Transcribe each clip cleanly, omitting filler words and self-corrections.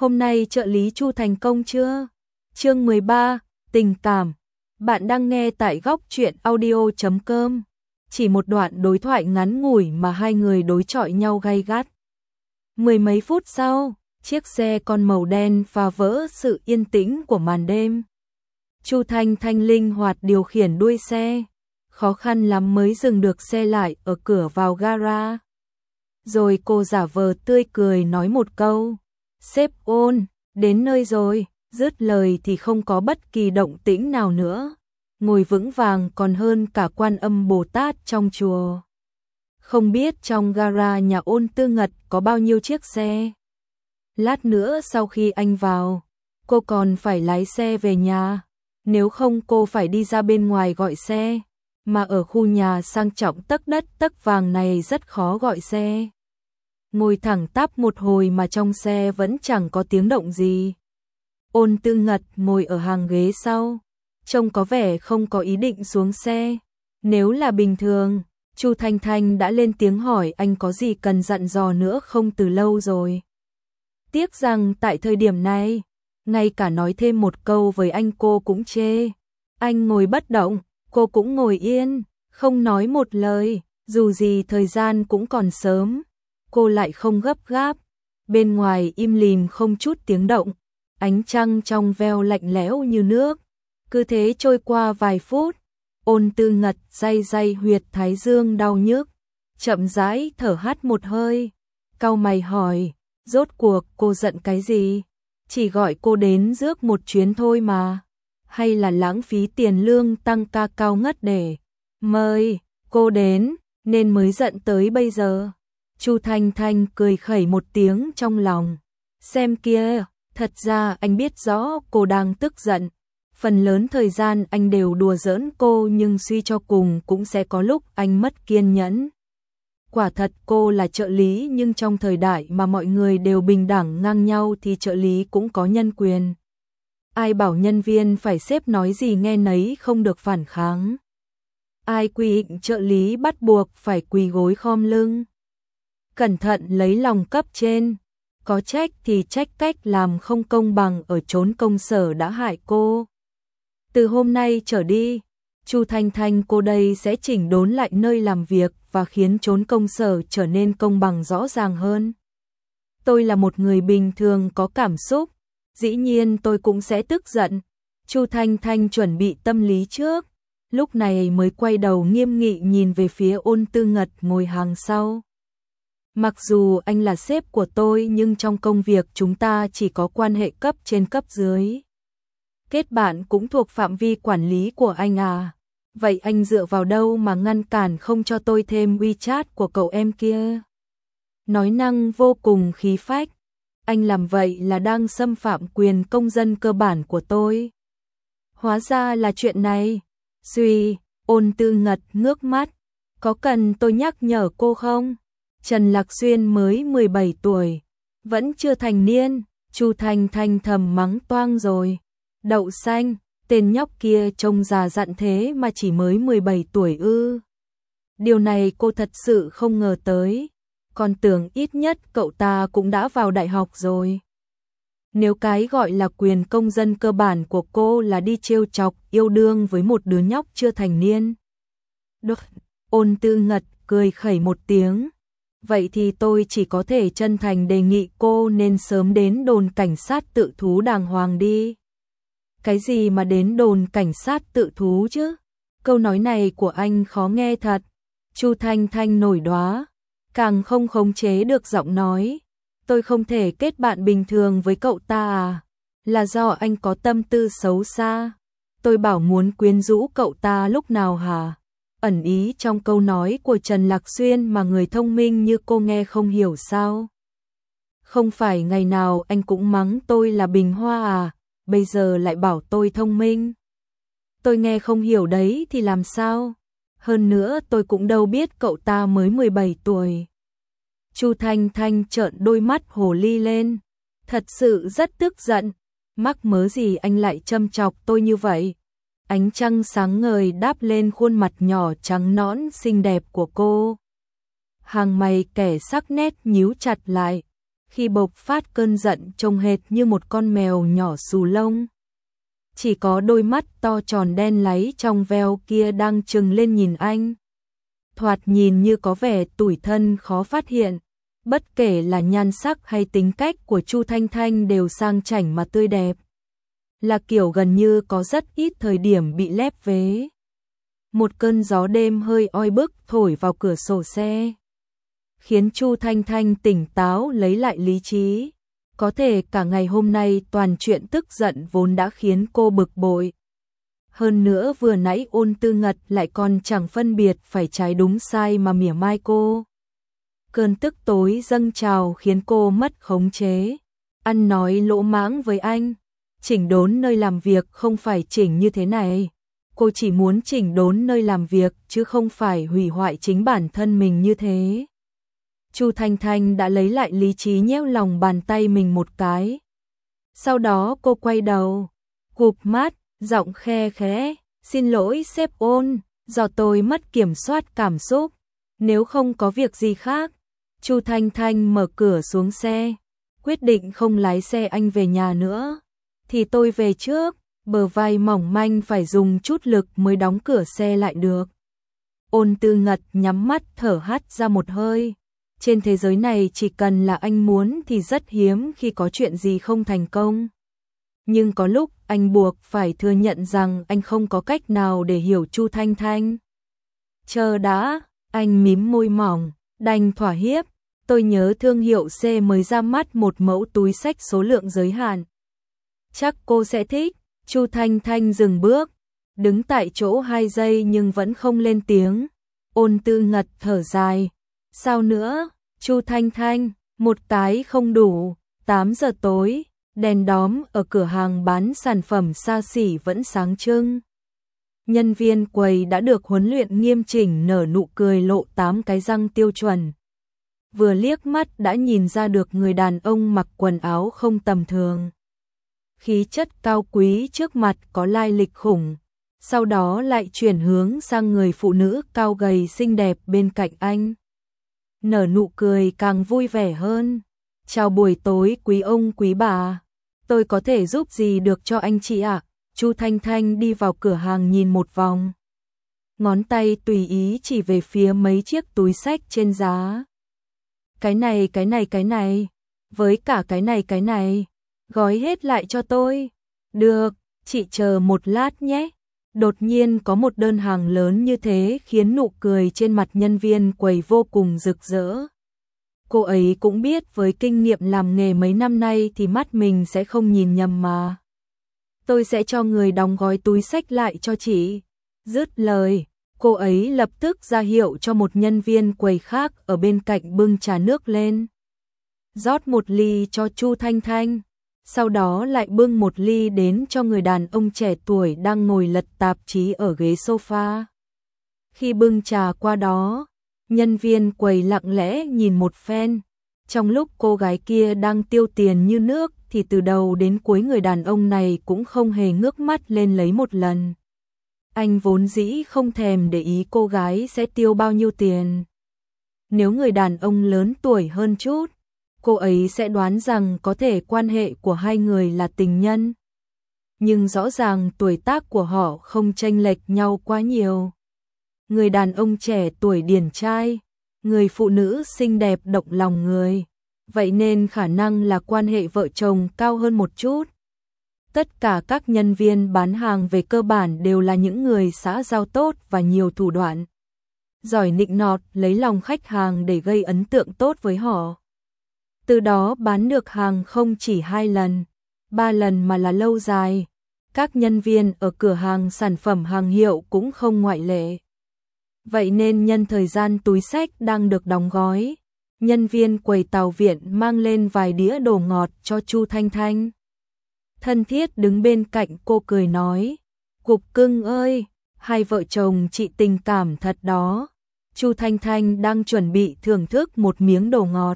Hôm nay trợ lý Chu thành công chưa? Chương 13, tình cảm. Bạn đang nghe tại góc truyện audio.com. Chỉ một đoạn đối thoại ngắn ngủi mà hai người đối chọi nhau gay gắt. Mười mấy phút sau, chiếc xe con màu đen phá vỡ sự yên tĩnh của màn đêm. Chu Thanh Thanh linh hoạt điều khiển đuôi xe, khó khăn lắm mới dừng được xe lại ở cửa vào gara. Rồi cô giả vờ tươi cười nói một câu, sếp ôn, đến nơi rồi, dứt lời thì không có bất kỳ động tĩnh nào nữa, ngồi vững vàng còn hơn cả Quan Âm Bồ Tát trong chùa. Không biết trong gara nhà Ôn Tư Ngật có bao nhiêu chiếc xe. Lát nữa sau khi anh vào, cô còn phải lái xe về nhà, nếu không cô phải đi ra bên ngoài gọi xe, mà ở khu nhà sang trọng tấc đất tấc vàng này rất khó gọi xe. Ngồi thẳng tắp một hồi mà trong xe vẫn chẳng có tiếng động gì. Ôn Tư Ngật ngồi ở hàng ghế sau, trông có vẻ không có ý định xuống xe. Nếu là bình thường, Chu Thanh Thanh đã lên tiếng hỏi anh có gì cần dặn dò nữa không từ lâu rồi. Tiếc rằng tại thời điểm này, ngay cả nói thêm một câu với anh cô cũng chê. Anh ngồi bất động, cô cũng ngồi yên, không nói một lời, dù gì thời gian cũng còn sớm. Cô lại không gấp gáp, bên ngoài im lìm không chút tiếng động, ánh trăng trong veo lạnh lẽo như nước. Cứ thế trôi qua vài phút, Ôn Tư Ngật day day huyệt thái dương đau nhức, chậm rãi thở hắt một hơi, cau mày hỏi, rốt cuộc cô giận cái gì? Chỉ gọi cô đến rước một chuyến thôi mà, hay là lãng phí tiền lương tăng ca cao ngất để mời cô đến nên mới giận tới bây giờ? Chu Thanh Thanh cười khẩy một tiếng trong lòng. Xem kia, thật ra anh biết rõ cô đang tức giận. Phần lớn thời gian anh đều đùa giỡn cô nhưng suy cho cùng cũng sẽ có lúc anh mất kiên nhẫn. Quả thật cô là trợ lý nhưng trong thời đại mà mọi người đều bình đẳng ngang nhau thì trợ lý cũng có nhân quyền. Ai bảo nhân viên phải sếp nói gì nghe nấy không được phản kháng. Ai quy định trợ lý bắt buộc phải quỳ gối khom lưng. Cẩn thận lấy lòng cấp trên, có trách thì trách cách làm không công bằng ở chốn công sở đã hại cô. Từ hôm nay trở đi, Chu Thanh Thanh cô đây sẽ chỉnh đốn lại nơi làm việc và khiến chốn công sở trở nên công bằng rõ ràng hơn. Tôi là một người bình thường có cảm xúc, dĩ nhiên tôi cũng sẽ tức giận. Chu Thanh Thanh chuẩn bị tâm lý trước, lúc này mới quay đầu nghiêm nghị nhìn về phía Ôn Tư Ngật ngồi hàng sau. Mặc dù anh là sếp của tôi nhưng trong công việc chúng ta chỉ có quan hệ cấp trên cấp dưới. Kết bạn cũng thuộc phạm vi quản lý của anh à? Vậy anh dựa vào đâu mà ngăn cản không cho tôi thêm WeChat của cậu em kia? Nói năng vô cùng khí phách. Anh làm vậy là đang xâm phạm quyền công dân cơ bản của tôi. Hóa ra là chuyện này. Suy, Ôn Tư Ngật ngước mắt. Có cần tôi nhắc nhở cô không? Trần Lạc Xuyên mới 17 tuổi, vẫn chưa thành niên. Chu Thanh Thanh thầm mắng toang rồi. Đậu xanh, tên nhóc kia trông già dặn thế mà chỉ mới 17 tuổi ư? Điều này cô thật sự không ngờ tới, còn tưởng ít nhất cậu ta cũng đã vào đại học rồi. Nếu cái gọi là quyền công dân cơ bản của cô là đi trêu chọc yêu đương với một đứa nhóc chưa thành niên. Được, Ôn Tư Ngật cười khẩy một tiếng. Vậy thì tôi chỉ có thể chân thành đề nghị cô nên sớm đến đồn cảnh sát tự thú đàng hoàng đi. Cái gì mà đến đồn cảnh sát tự thú chứ? Câu nói này của anh khó nghe thật. Chu Thanh Thanh nổi đoá, càng không khống chế được giọng nói. Tôi không thể kết bạn bình thường với cậu ta à? Là do anh có tâm tư xấu xa. Tôi bảo muốn quyến rũ cậu ta lúc nào hả? Ẩn ý trong câu nói của Trần Lạc Xuyên mà người thông minh như cô nghe không hiểu sao? Không phải ngày nào anh cũng mắng tôi là bình hoa à? Bây giờ lại bảo tôi thông minh. Tôi nghe không hiểu đấy thì làm sao? Hơn nữa tôi cũng đâu biết cậu ta mới 17 tuổi. Chu Thanh Thanh trợn đôi mắt hồ ly lên. Thật sự rất tức giận. Mắc mớ gì anh lại châm chọc tôi như vậy? Ánh trăng sáng ngời đáp lên khuôn mặt nhỏ trắng nõn xinh đẹp của cô. Hàng mày kẻ sắc nét nhíu chặt lại, khi bộc phát cơn giận trông hệt như một con mèo nhỏ xù lông. Chỉ có đôi mắt to tròn đen láy trong veo kia đang trừng lên nhìn anh. Thoạt nhìn như có vẻ tủi thân khó phát hiện, bất kể là nhan sắc hay tính cách của Chu Thanh Thanh đều sang chảnh mà tươi đẹp. Là kiểu gần như có rất ít thời điểm bị lép vế. Một cơn gió đêm hơi oi bức thổi vào cửa sổ xe, khiến Chu Thanh Thanh tỉnh táo lấy lại lý trí. Có thể cả ngày hôm nay toàn chuyện tức giận vốn đã khiến cô bực bội. Hơn nữa vừa nãy Ôn Tư Ngật lại còn chẳng phân biệt phải trái đúng sai mà mỉa mai cô. Cơn tức tối dâng trào khiến cô mất khống chế. Ăn nói lỗ mãng với anh. Chỉnh đốn nơi làm việc không phải chỉnh như thế này. Cô chỉ muốn chỉnh đốn nơi làm việc chứ không phải hủy hoại chính bản thân mình như thế. Chu Thanh Thanh đã lấy lại lý trí nhéo lòng bàn tay mình một cái. Sau đó cô quay đầu, cụp mắt, giọng khe khẽ, xin lỗi sếp Ôn, do tôi mất kiểm soát cảm xúc. Nếu không có việc gì khác, Chu Thanh Thanh mở cửa xuống xe, quyết định không lái xe anh về nhà nữa. Thì tôi về trước, bờ vai mỏng manh phải dùng chút lực mới đóng cửa xe lại được. Ôn Tư Ngật nhắm mắt thở hắt ra một hơi. Trên thế giới này chỉ cần là anh muốn thì rất hiếm khi có chuyện gì không thành công. Nhưng có lúc anh buộc phải thừa nhận rằng anh không có cách nào để hiểu Chu Thanh Thanh. Chờ đã, anh mím môi mỏng, đành thỏa hiệp. Tôi nhớ thương hiệu C mới ra mắt một mẫu túi xách số lượng giới hạn. Chắc cô sẽ thích. Chu Thanh Thanh dừng bước, đứng tại chỗ 2 giây nhưng vẫn không lên tiếng. Ôn Tư Ngật thở dài. Sao nữa, Chu Thanh Thanh, một cái không đủ. 8 giờ tối, đèn đóm ở cửa hàng bán sản phẩm xa xỉ vẫn sáng trưng. Nhân viên quầy đã được huấn luyện nghiêm chỉnh nở nụ cười lộ 8 cái răng tiêu chuẩn. Vừa liếc mắt đã nhìn ra được người đàn ông mặc quần áo không tầm thường. Khí chất cao quý trước mặt có lai lịch khủng, sau đó lại chuyển hướng sang người phụ nữ cao gầy xinh đẹp bên cạnh anh. Nở nụ cười càng vui vẻ hơn. Chào buổi tối quý ông quý bà, tôi có thể giúp gì được cho anh chị ạ? Chu Thanh Thanh đi vào cửa hàng nhìn một vòng. Ngón tay tùy ý chỉ về phía mấy chiếc túi xách trên giá. Cái này, với cả cái này. Gói hết lại cho tôi. Được, chị chờ một lát nhé. Đột nhiên có một đơn hàng lớn như thế khiến nụ cười trên mặt nhân viên quầy vô cùng rực rỡ. Cô ấy cũng biết với kinh nghiệm làm nghề mấy năm nay thì mắt mình sẽ không nhìn nhầm mà. Tôi sẽ cho người đóng gói túi xách lại cho chị. Dứt lời, cô ấy lập tức ra hiệu cho một nhân viên quầy khác ở bên cạnh bưng trà nước lên. Rót một ly cho Chu Thanh Thanh. Sau đó lại bưng một ly đến cho người đàn ông trẻ tuổi đang ngồi lật tạp chí ở ghế sofa. Khi bưng trà qua đó, nhân viên quầy lặng lẽ nhìn một phen. Trong lúc cô gái kia đang tiêu tiền như nước thì từ đầu đến cuối người đàn ông này cũng không hề ngước mắt lên lấy một lần. Anh vốn dĩ không thèm để ý cô gái sẽ tiêu bao nhiêu tiền. Nếu người đàn ông lớn tuổi hơn chút, cô ấy sẽ đoán rằng có thể quan hệ của hai người là tình nhân. Nhưng rõ ràng tuổi tác của họ không chênh lệch nhau quá nhiều. Người đàn ông trẻ tuổi điển trai, người phụ nữ xinh đẹp động lòng người. Vậy nên khả năng là quan hệ vợ chồng cao hơn một chút. Tất cả các nhân viên bán hàng về cơ bản đều là những người xã giao tốt và nhiều thủ đoạn. Giỏi nịnh nọt lấy lòng khách hàng để gây ấn tượng tốt với họ. Từ đó bán được hàng không chỉ 2 lần, 3 lần mà là lâu dài. Các nhân viên ở cửa hàng sản phẩm hàng hiệu cũng không ngoại lệ. Vậy nên nhân thời gian túi xách đang được đóng gói, nhân viên quầy tàu viện mang lên vài đĩa đồ ngọt cho Chu Thanh Thanh. Thân thiết đứng bên cạnh cô cười nói, Cục cưng ơi, hai vợ chồng chị tình cảm thật đó. Chu Thanh Thanh đang chuẩn bị thưởng thức một miếng đồ ngọt.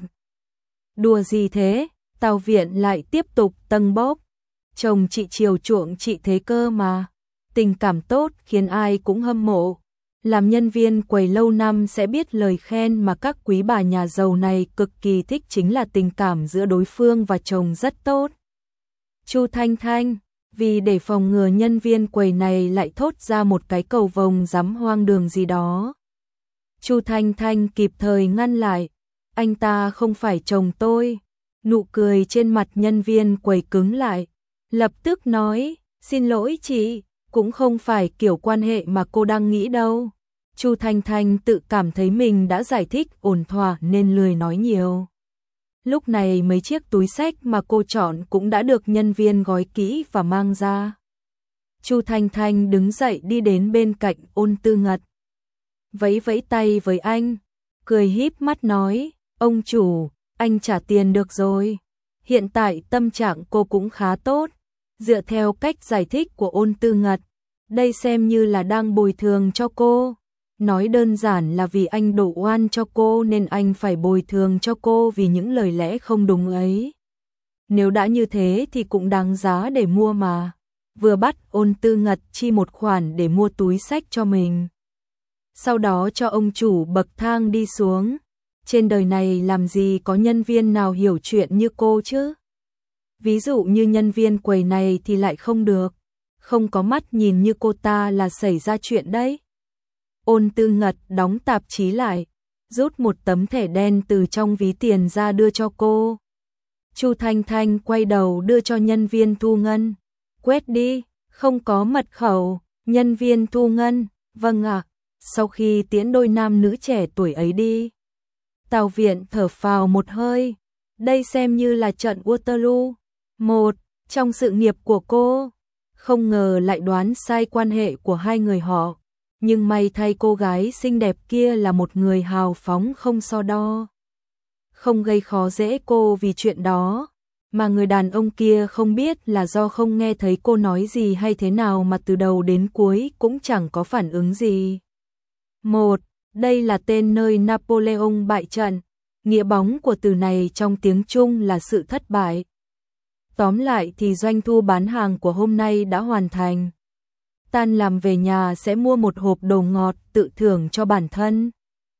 Đùa gì thế, tàu viện lại tiếp tục tâng bốc. Chồng chị chiều chuộng chị thế cơ mà. Tình cảm tốt khiến ai cũng hâm mộ. Làm nhân viên quầy lâu năm sẽ biết lời khen mà các quý bà nhà giàu này cực kỳ thích chính là tình cảm giữa đối phương và chồng rất tốt. Chu Thanh Thanh, vì để phòng ngừa nhân viên quầy này lại thốt ra một cái cầu vồng dám hoang đường gì đó. Chu Thanh Thanh kịp thời ngăn lại, anh ta không phải chồng tôi. Nụ cười trên mặt nhân viên quầy cứng lại, lập tức nói, xin lỗi chị, cũng không phải kiểu quan hệ mà cô đang nghĩ đâu. Chu Thanh Thanh tự cảm thấy mình đã giải thích ổn thỏa nên lười nói nhiều. Lúc này mấy chiếc túi xách mà cô chọn cũng đã được nhân viên gói kỹ và mang ra. Chu Thanh Thanh đứng dậy đi đến bên cạnh Ôn Tư Ngật. Vẫy vẫy tay với anh, cười híp mắt nói, ông chủ, anh trả tiền được rồi. Hiện tại tâm trạng cô cũng khá tốt. Dựa theo cách giải thích của Ôn Tư Ngật, đây xem như là đang bồi thường cho cô. Nói đơn giản là vì anh đổ oan cho cô nên anh phải bồi thường cho cô vì những lời lẽ không đúng ấy. Nếu đã như thế thì cũng đáng giá để mua mà. Vừa bắt Ôn Tư Ngật chi một khoản để mua túi xách cho mình. Sau đó cho ông chủ bậc thang đi xuống. Trên đời này làm gì có nhân viên nào hiểu chuyện như cô chứ? Ví dụ như nhân viên quầy này thì lại không được. Không có mắt nhìn như cô ta là xảy ra chuyện đấy. Ôn Tư Ngật đóng tạp chí lại, rút một tấm thẻ đen từ trong ví tiền ra đưa cho cô. Chu Thanh Thanh quay đầu đưa cho nhân viên thu ngân. Quét đi, không có mật khẩu. Nhân viên thu ngân, vâng ạ. Sau khi tiễn đôi nam nữ trẻ tuổi ấy đi, Tào Viện thở phào một hơi. Đây xem như là trận Waterloo một trong sự nghiệp của cô. Không ngờ lại đoán sai quan hệ của hai người họ. Nhưng may thay cô gái xinh đẹp kia là một người hào phóng không so đo. Không gây khó dễ cô vì chuyện đó. Mà người đàn ông kia không biết là do không nghe thấy cô nói gì hay thế nào mà từ đầu đến cuối cũng chẳng có phản ứng gì. Một, đây là tên nơi Napoleon bại trận. Nghĩa bóng của từ này trong tiếng Trung là sự thất bại. Tóm lại thì doanh thu bán hàng của hôm nay đã hoàn thành. Tan làm về nhà sẽ mua một hộp đồ ngọt tự thưởng cho bản thân.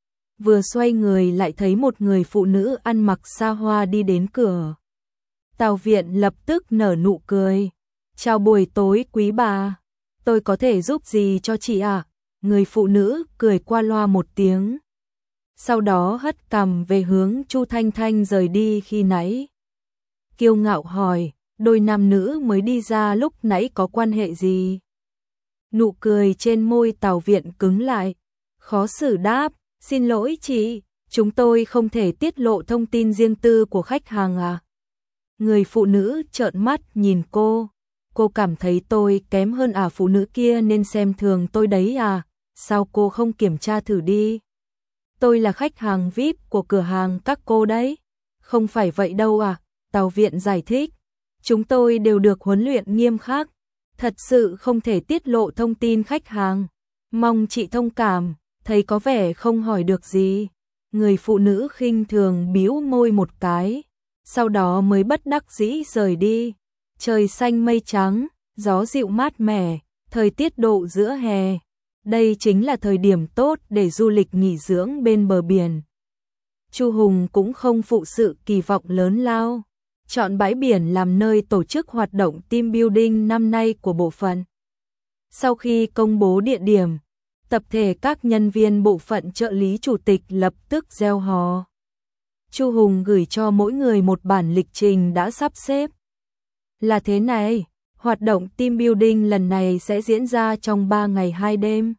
Vừa xoay người lại thấy một người phụ nữ ăn mặc xa hoa đi đến cửa. Tào Viện lập tức nở nụ cười. Chào buổi tối quý bà. Tôi có thể giúp gì cho chị ạ? Người phụ nữ cười qua loa một tiếng. Sau đó hất cằm về hướng Chu Thanh Thanh rời đi khi nãy. Kiêu ngạo hỏi, đôi nam nữ mới đi ra lúc nãy có quan hệ gì? Nụ cười trên môi Tào Viện cứng lại. Khó xử đáp, xin lỗi chị, chúng tôi không thể tiết lộ thông tin riêng tư của khách hàng à? Người phụ nữ trợn mắt nhìn cô. Cô cảm thấy tôi kém hơn phụ nữ kia nên xem thường tôi đấy à? Sao cô không kiểm tra thử đi? Tôi là khách hàng VIP của cửa hàng các cô đấy. Không phải vậy đâu à? Tào Viện giải thích. Chúng tôi đều được huấn luyện nghiêm khắc. Thật sự không thể tiết lộ thông tin khách hàng. Mong chị thông cảm, thấy có vẻ không hỏi được gì. Người phụ nữ khinh thường bĩu môi một cái. Sau đó mới bất đắc dĩ rời đi. Trời xanh mây trắng, gió dịu mát mẻ, thời tiết độ giữa hè. Đây chính là thời điểm tốt để du lịch nghỉ dưỡng bên bờ biển. Chu Hùng cũng không phụ sự kỳ vọng lớn lao. Chọn bãi biển làm nơi tổ chức hoạt động team building năm nay của bộ phận. Sau khi công bố địa điểm, tập thể các nhân viên bộ phận trợ lý chủ tịch lập tức reo hò. Chu Hùng gửi cho mỗi người một bản lịch trình đã sắp xếp. Là thế này, hoạt động team building lần này sẽ diễn ra trong 3 ngày 2 đêm.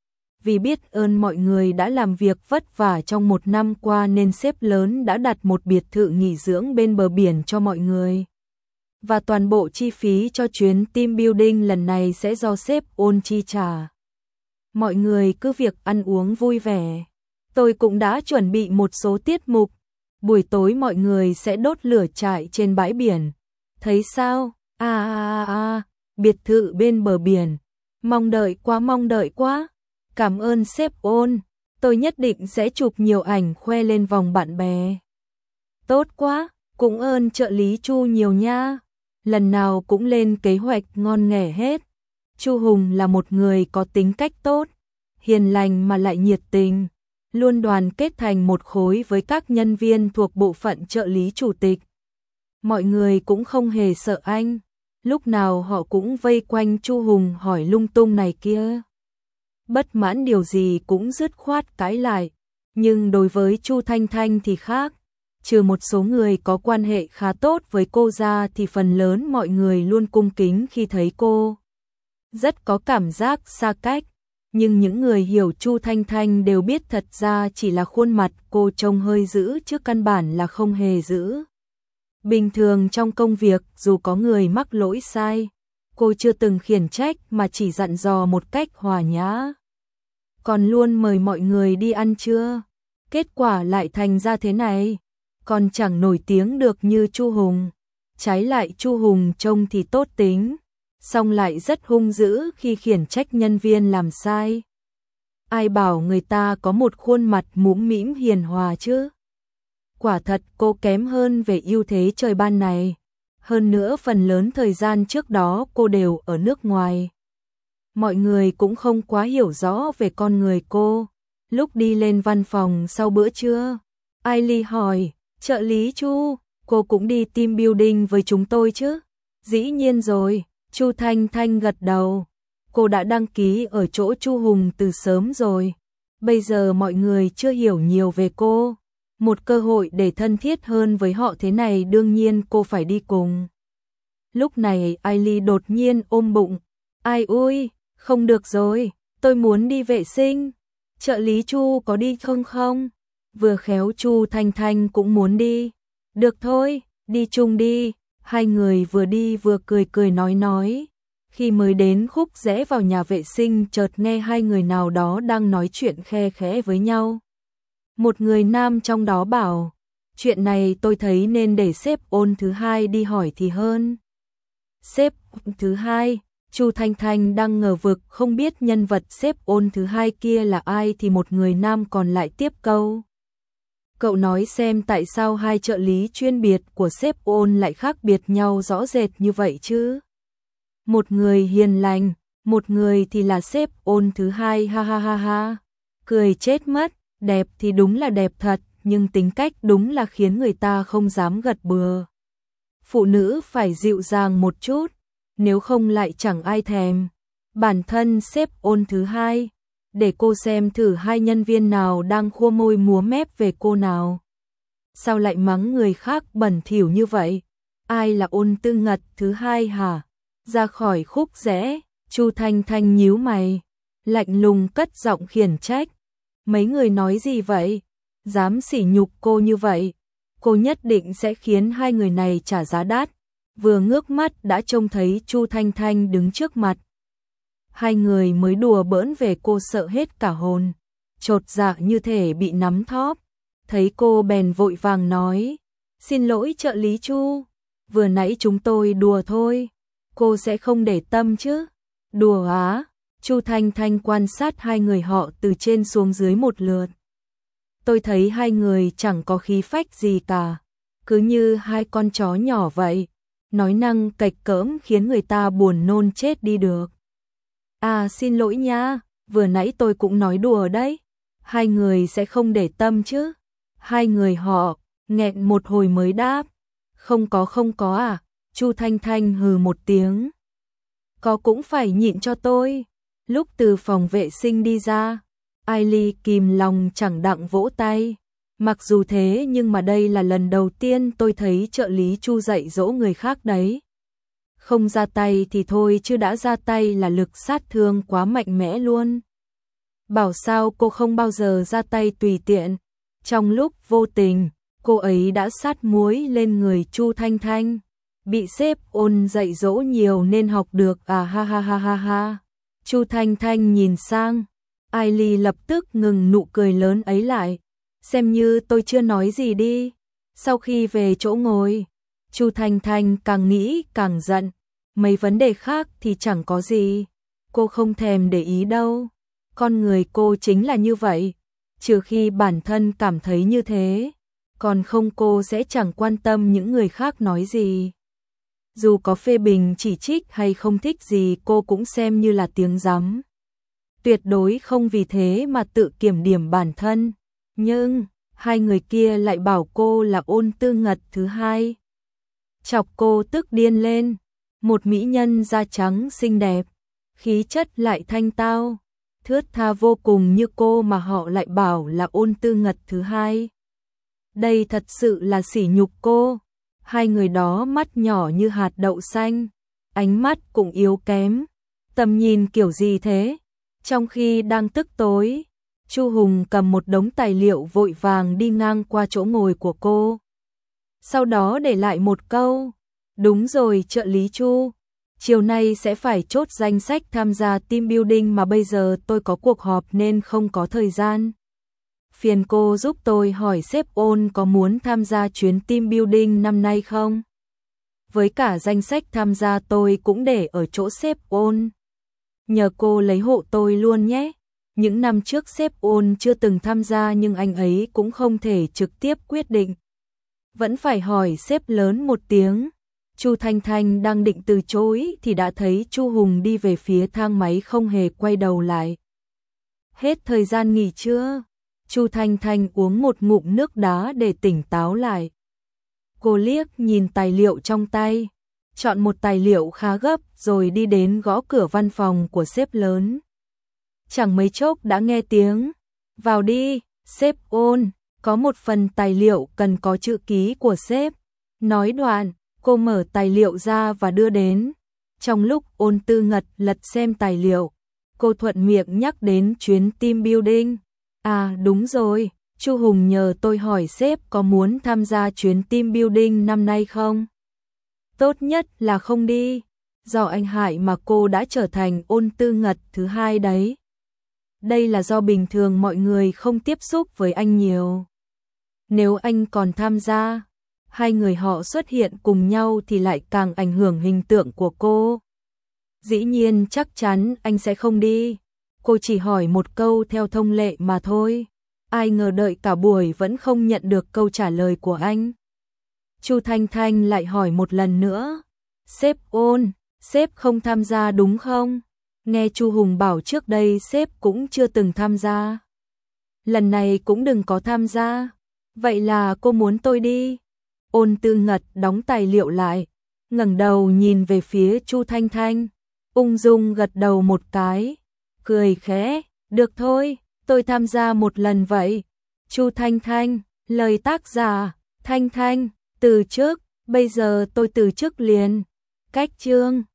Vì biết ơn mọi người đã làm việc vất vả trong một năm qua nên sếp lớn đã đặt một biệt thự nghỉ dưỡng bên bờ biển cho mọi người. Và toàn bộ chi phí cho chuyến team building lần này sẽ do sếp Ôn chi trả. Mọi người cứ việc ăn uống vui vẻ. Tôi cũng đã chuẩn bị một số tiết mục. Buổi tối mọi người sẽ đốt lửa trại trên bãi biển. Thấy sao? Biệt thự bên bờ biển. Mong đợi quá. Cảm ơn sếp Ôn. Tôi nhất định sẽ chụp nhiều ảnh khoe lên vòng bạn bè. Tốt quá, cũng ơn trợ lý Chu nhiều nha. Lần nào cũng lên kế hoạch ngon nghẻ hết. Chu Hùng là một người có tính cách tốt. hiền lành mà lại nhiệt tình, luôn đoàn kết thành một khối với các nhân viên thuộc bộ phận trợ lý chủ tịch. Mọi người cũng không hề sợ anh, lúc nào họ cũng vây quanh Chu Hùng hỏi lung tung này kia. Bất mãn điều gì cũng dứt khoát cãi lại, nhưng đối với Chu Thanh Thanh thì khác, trừ một số người có quan hệ khá tốt với cô ra thì phần lớn mọi người luôn cung kính khi thấy cô. Rất có cảm giác xa cách, nhưng những người hiểu Chu Thanh Thanh đều biết thật ra chỉ là khuôn mặt cô trông hơi dữ chứ căn bản là không hề dữ. Bình thường trong công việc dù có người mắc lỗi sai, cô chưa từng khiển trách mà chỉ dặn dò một cách hòa nhã. Còn luôn mời mọi người đi ăn trưa, kết quả lại thành ra thế này, còn chẳng nổi tiếng được như Chu Hùng. Trái lại Chu Hùng trông thì tốt tính, song lại rất hung dữ khi khiển trách nhân viên làm sai. Ai bảo người ta có một khuôn mặt mũm mĩm hiền hòa chứ? Quả thật cô kém hơn về ưu thế trời ban này. Hơn nữa phần lớn thời gian trước đó cô đều ở nước ngoài. Mọi người cũng không quá hiểu rõ về con người cô. Lúc đi lên văn phòng sau bữa trưa, Ailey hỏi, trợ lý Chu, cô cũng đi team building với chúng tôi chứ? Dĩ nhiên rồi, Chu Thanh Thanh gật đầu. Cô đã đăng ký ở chỗ Chu Hùng từ sớm rồi. Bây giờ mọi người chưa hiểu nhiều về cô. Một cơ hội để thân thiết hơn với họ thế này đương nhiên cô phải đi cùng. Lúc này Ailey đột nhiên ôm bụng. Ai ui, không được rồi, tôi muốn đi vệ sinh. Trợ lý Chu có đi không không? Vừa khéo Chu Thanh Thanh cũng muốn đi. Được thôi, đi chung đi. Hai người vừa đi vừa cười cười nói. Khi mới đến khúc rẽ vào nhà vệ sinh chợt nghe hai người nào đó đang nói chuyện khe khẽ với nhau. Một người nam trong đó bảo, chuyện này tôi thấy nên để sếp Ôn thứ hai đi hỏi thì hơn. Sếp thứ hai, Chu Thanh Thanh đang ngờ vực không biết nhân vật sếp Ôn thứ hai kia là ai thì một người nam còn lại tiếp câu. Cậu nói xem tại sao hai trợ lý chuyên biệt của sếp Ôn lại khác biệt nhau rõ rệt như vậy chứ? Một người hiền lành, một người thì là sếp Ôn thứ hai, ha ha ha ha. Cười chết mất, đẹp thì đúng là đẹp thật, nhưng tính cách đúng là khiến người ta không dám gật bừa. Phụ nữ phải dịu dàng một chút, nếu không lại chẳng ai thèm. Bản thân sếp Ôn thứ hai, để cô xem thử hai nhân viên nào đang khua môi múa mép về cô nào. Sao lại mắng người khác bẩn thỉu như vậy? Ai là Ôn Tư Ngật thứ hai hả? Ra khỏi khúc rẽ, Chu Thanh Thanh nhíu mày, lạnh lùng cất giọng khiển trách. Mấy người nói gì vậy? Dám sỉ nhục cô như vậy, cô nhất định sẽ khiến hai người này trả giá đắt. Vừa ngước mắt đã trông thấy Chu Thanh Thanh đứng trước mặt. Hai người mới đùa bỡn về cô sợ hết cả hồn, chột dạ như thể bị nắm thóp. Thấy cô bèn vội vàng nói, xin lỗi trợ lý Chu, vừa nãy chúng tôi đùa thôi, cô sẽ không để tâm chứ? Đùa á? Chu Thanh Thanh quan sát hai người họ từ trên xuống dưới một lượt. Tôi thấy hai người chẳng có khí phách gì cả, cứ như hai con chó nhỏ vậy, nói năng cạch cỡm khiến người ta buồn nôn chết đi được. À xin lỗi nha, vừa nãy tôi cũng nói đùa đấy, hai người sẽ không để tâm chứ? Hai người họ nghẹn một hồi mới đáp, không có à? Chu Thanh Thanh hừ một tiếng. Có cũng phải nhịn cho tôi. Lúc từ phòng vệ sinh đi ra, Ailey kìm lòng chẳng đặng vỗ tay. Mặc dù thế nhưng mà đây là lần đầu tiên tôi thấy trợ lý Chu dạy dỗ người khác đấy. Không ra tay thì thôi chứ đã ra tay là lực sát thương quá mạnh mẽ luôn. Bảo sao cô không bao giờ ra tay tùy tiện. Trong lúc vô tình, cô ấy đã sát muối lên người Chu Thanh Thanh. Bị sếp Ôn dạy dỗ nhiều nên học được à, ha ha ha ha ha. Chu Thanh Thanh nhìn sang, Ailey lập tức ngừng nụ cười lớn ấy lại. Xem như tôi chưa nói gì đi. Sau khi về chỗ ngồi, Chu Thanh Thanh càng nghĩ càng giận. Mấy vấn đề khác thì chẳng có gì, cô không thèm để ý đâu. Con người cô chính là như vậy, trừ khi bản thân cảm thấy như thế, còn không cô sẽ chẳng quan tâm những người khác nói gì. Dù có phê bình chỉ trích hay không thích gì cô cũng xem như là tiếng rắm. tuyệt đối không vì thế mà tự kiểm điểm bản thân. Nhưng, hai người kia lại bảo cô là Ôn Tư Ngật thứ hai. Chọc cô tức điên lên, một mỹ nhân da trắng xinh đẹp, khí chất lại thanh tao, thướt tha vô cùng như cô mà họ lại bảo là Ôn Tư Ngật thứ hai. Đây thật sự là sỉ nhục cô. Hai người đó mắt nhỏ như hạt đậu xanh, ánh mắt cũng yếu kém, tầm nhìn kiểu gì thế? Trong khi đang tức tối, Chu Hùng cầm một đống tài liệu vội vàng đi ngang qua chỗ ngồi của cô. Sau đó để lại một câu, đúng rồi trợ lý Chu, chiều nay sẽ phải chốt danh sách tham gia team building mà bây giờ tôi có cuộc họp nên không có thời gian. Phiền cô giúp tôi hỏi sếp Ôn có muốn tham gia chuyến team building năm nay không? Với cả danh sách tham gia tôi cũng để ở chỗ sếp Ôn. Nhờ cô lấy hộ tôi luôn nhé. Những năm trước sếp Ôn chưa từng tham gia nhưng anh ấy cũng không thể trực tiếp quyết định. Vẫn phải hỏi sếp lớn một tiếng. Chu Thanh Thanh đang định từ chối thì đã thấy Chu Hùng đi về phía thang máy không hề quay đầu lại. Hết thời gian nghỉ trưa. Chu Thanh Thanh uống một ngụm nước đá để tỉnh táo lại. Cô liếc nhìn tài liệu trong tay, chọn một tài liệu khá gấp rồi đi đến gõ cửa văn phòng của sếp lớn. Chẳng mấy chốc đã nghe tiếng, vào đi, sếp Ôn, có một phần tài liệu cần có chữ ký của sếp. Nói đoạn, cô mở tài liệu ra và đưa đến. Trong lúc Ôn Tư Ngật lật xem tài liệu, cô thuận miệng nhắc đến chuyến team building. À đúng rồi, Chu Hùng nhờ tôi hỏi sếp có muốn tham gia chuyến team building năm nay không? Tốt nhất là không đi, do anh hại mà cô đã trở thành Ôn Tư Ngật thứ hai đấy. Đây là do bình thường mọi người không tiếp xúc với anh nhiều. Nếu anh còn tham gia, hai người họ xuất hiện cùng nhau thì lại càng ảnh hưởng hình tượng của cô. Dĩ nhiên chắc chắn anh sẽ không đi. Cô chỉ hỏi một câu theo thông lệ mà thôi. Ai ngờ đợi cả buổi vẫn không nhận được câu trả lời của anh. Chu Thanh Thanh lại hỏi một lần nữa. Sếp Ôn, sếp không tham gia đúng không? Nghe Chu Hùng bảo trước đây sếp cũng chưa từng tham gia. Lần này cũng đừng có tham gia. Vậy là cô muốn tôi đi? Ôn Tư Ngật đóng tài liệu lại, ngẩng đầu nhìn về phía Chu Thanh Thanh, ung dung gật đầu một cái, cười khẽ, được thôi, tôi tham gia một lần vậy. Chu Thanh Thanh, lời tác giả, Thanh Thanh, từ chức, bây giờ tôi từ chức liền. Cách chương